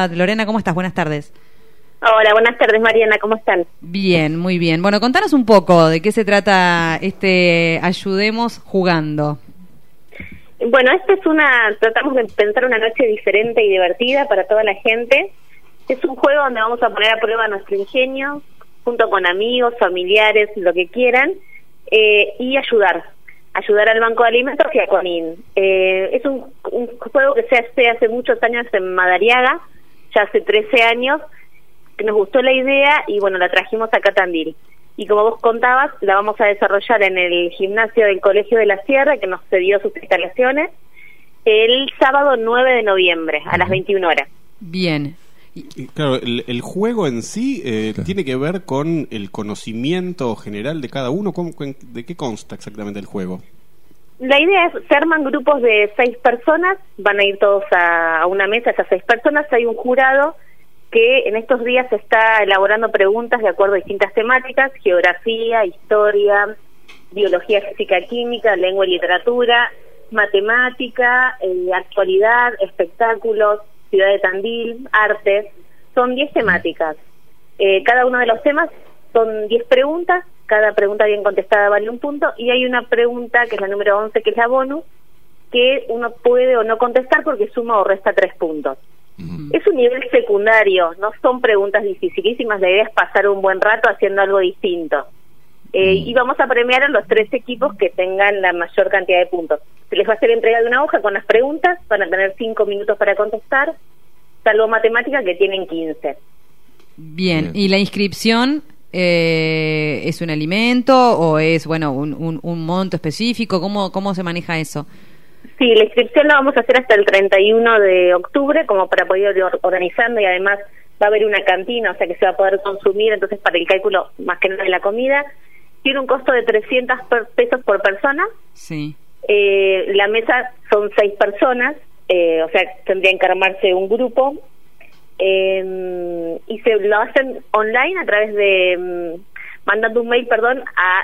Hola Lorena, ¿cómo estás? Buenas tardes. Hola, buenas tardes Mariana, ¿cómo están? Bien, muy bien. Bueno, contanos un poco de qué se trata Ayudemos Jugando. Bueno, tratamos de pensar una noche diferente y divertida para toda la gente. Es un juego donde vamos a poner a prueba nuestro ingenio, junto con amigos, familiares, lo que quieran, y ayudar al Banco de Alimentos y a CONIN. Es un juego que se hace hace muchos años en Madariaga, ya hace 13 años, que nos gustó la idea y bueno, la trajimos acá a Tandil. Y como vos contabas, la vamos a desarrollar en el gimnasio del Colegio de la Sierra, que nos cedió sus instalaciones, el sábado 9 de noviembre, a las 21 horas. Bien. Y claro, el juego en sí tiene que ver con el conocimiento general de cada uno. ¿De qué consta exactamente el juego? La idea es, se arman grupos de 6 personas, van a ir todos a una mesa, esas 6 personas, hay un jurado que en estos días está elaborando preguntas de acuerdo a distintas temáticas: geografía, historia, biología, física, química, lengua y literatura, matemática, actualidad, espectáculos, ciudad de Tandil, arte. Son 10 temáticas. Cada uno de los temas son 10 preguntas, cada pregunta bien contestada vale un punto, y hay una pregunta, que es la número 11, que es la bonus, que uno puede o no contestar porque suma o resta 3 puntos. Es un nivel secundario, no son preguntas dificilísimas, la idea es pasar un buen rato haciendo algo distinto. Y vamos a premiar a los 3 equipos que tengan la mayor cantidad de puntos. Se les va a hacer entrega de una hoja con las preguntas, van a tener 5 minutos para contestar, salvo matemática que tienen 15. Bien, ¿y la inscripción es un alimento o es un monto específico? ¿Cómo se maneja eso? Sí, la inscripción la vamos a hacer hasta el 31 de octubre, como para poder ir organizando, y además va a haber una cantina, o sea que se va a poder consumir, entonces para el cálculo más que nada de la comida. Tiene un costo de 300 pesos por persona. Sí. La mesa son 6 personas, o sea, tendrían que armarse un grupo, y se lo hacen online a través de, mandando un mail, a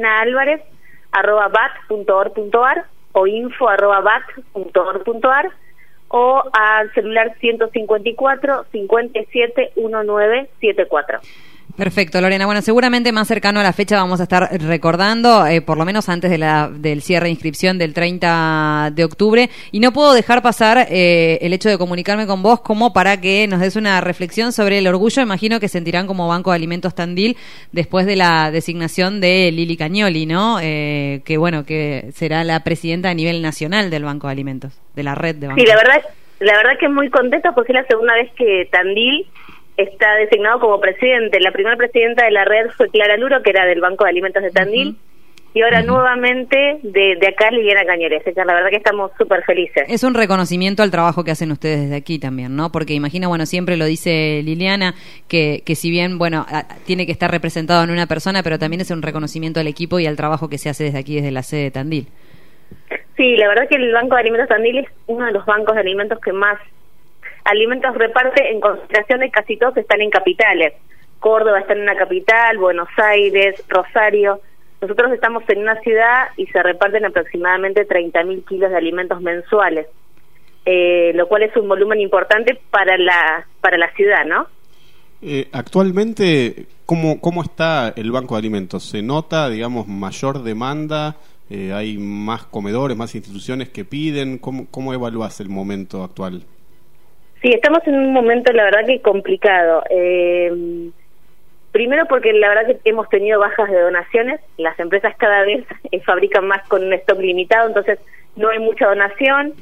lorenaalvarez@bat.org.ar o info@bat.org.ar o al celular 154 57 1974. Perfecto, Lorena. Bueno, seguramente más cercano a la fecha vamos a estar recordando, por lo menos antes del cierre de inscripción del 30 de octubre. Y no puedo dejar pasar el hecho de comunicarme con vos como para que nos des una reflexión sobre el orgullo, imagino, que sentirán como Banco de Alimentos Tandil después de la designación de Lili Cagnoli, ¿no? Que será la presidenta a nivel nacional del Banco de Alimentos, de la red de bancos. Sí, la verdad que muy contenta porque es la segunda vez que Tandil está designado como presidente. La primera presidenta de la red fue Clara Luro, que era del Banco de Alimentos de Tandil, y ahora nuevamente de acá Liliana Cagnoli. Así que la verdad que estamos súper felices. Es un reconocimiento al trabajo que hacen ustedes desde aquí también, ¿no? Porque imagino, siempre lo dice Liliana, que si bien, tiene que estar representado en una persona, pero también es un reconocimiento al equipo y al trabajo que se hace desde aquí, desde la sede de Tandil. Sí, la verdad que el Banco de Alimentos Tandil es uno de los bancos de alimentos que más alimentos reparte, en concentración de casi todos están en capitales. Córdoba está en una capital, Buenos Aires, Rosario. Nosotros estamos en una ciudad y se reparten aproximadamente 30.000 kilos de alimentos mensuales, lo cual es un volumen importante para la ciudad, ¿no? Actualmente, ¿cómo está el Banco de Alimentos? ¿Se nota, mayor demanda? ¿Hay más comedores, más instituciones que piden? ¿Cómo evalúas el momento actual? Sí, estamos en un momento, la verdad, que complicado. Primero porque la verdad que hemos tenido bajas de donaciones. Las empresas cada vez fabrican más con un stock limitado, entonces no hay mucha donación.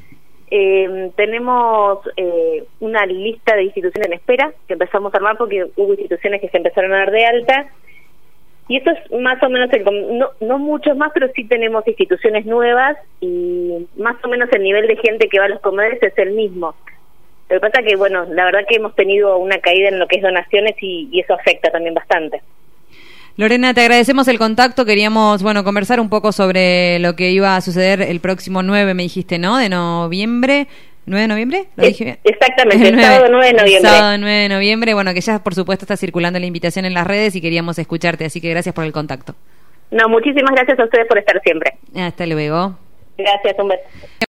Tenemos una lista de instituciones en espera que empezamos a armar porque hubo instituciones que se empezaron a dar de alta. Y eso es más o menos, no muchos más, pero sí tenemos instituciones nuevas y más o menos el nivel de gente que va a los comedores es el mismo. Lo que pasa que, la verdad que hemos tenido una caída en lo que es donaciones y eso afecta también bastante. Lorena, te agradecemos el contacto. Queríamos, conversar un poco sobre lo que iba a suceder el próximo 9, me dijiste, ¿no? De noviembre. ¿9 de noviembre? ¿Lo dije bien? Exactamente, el sábado 9 de noviembre. El sábado 9 de noviembre, que ya por supuesto está circulando la invitación en las redes y queríamos escucharte, así que gracias por el contacto. No, muchísimas gracias a ustedes por estar siempre. Hasta luego. Gracias, un beso.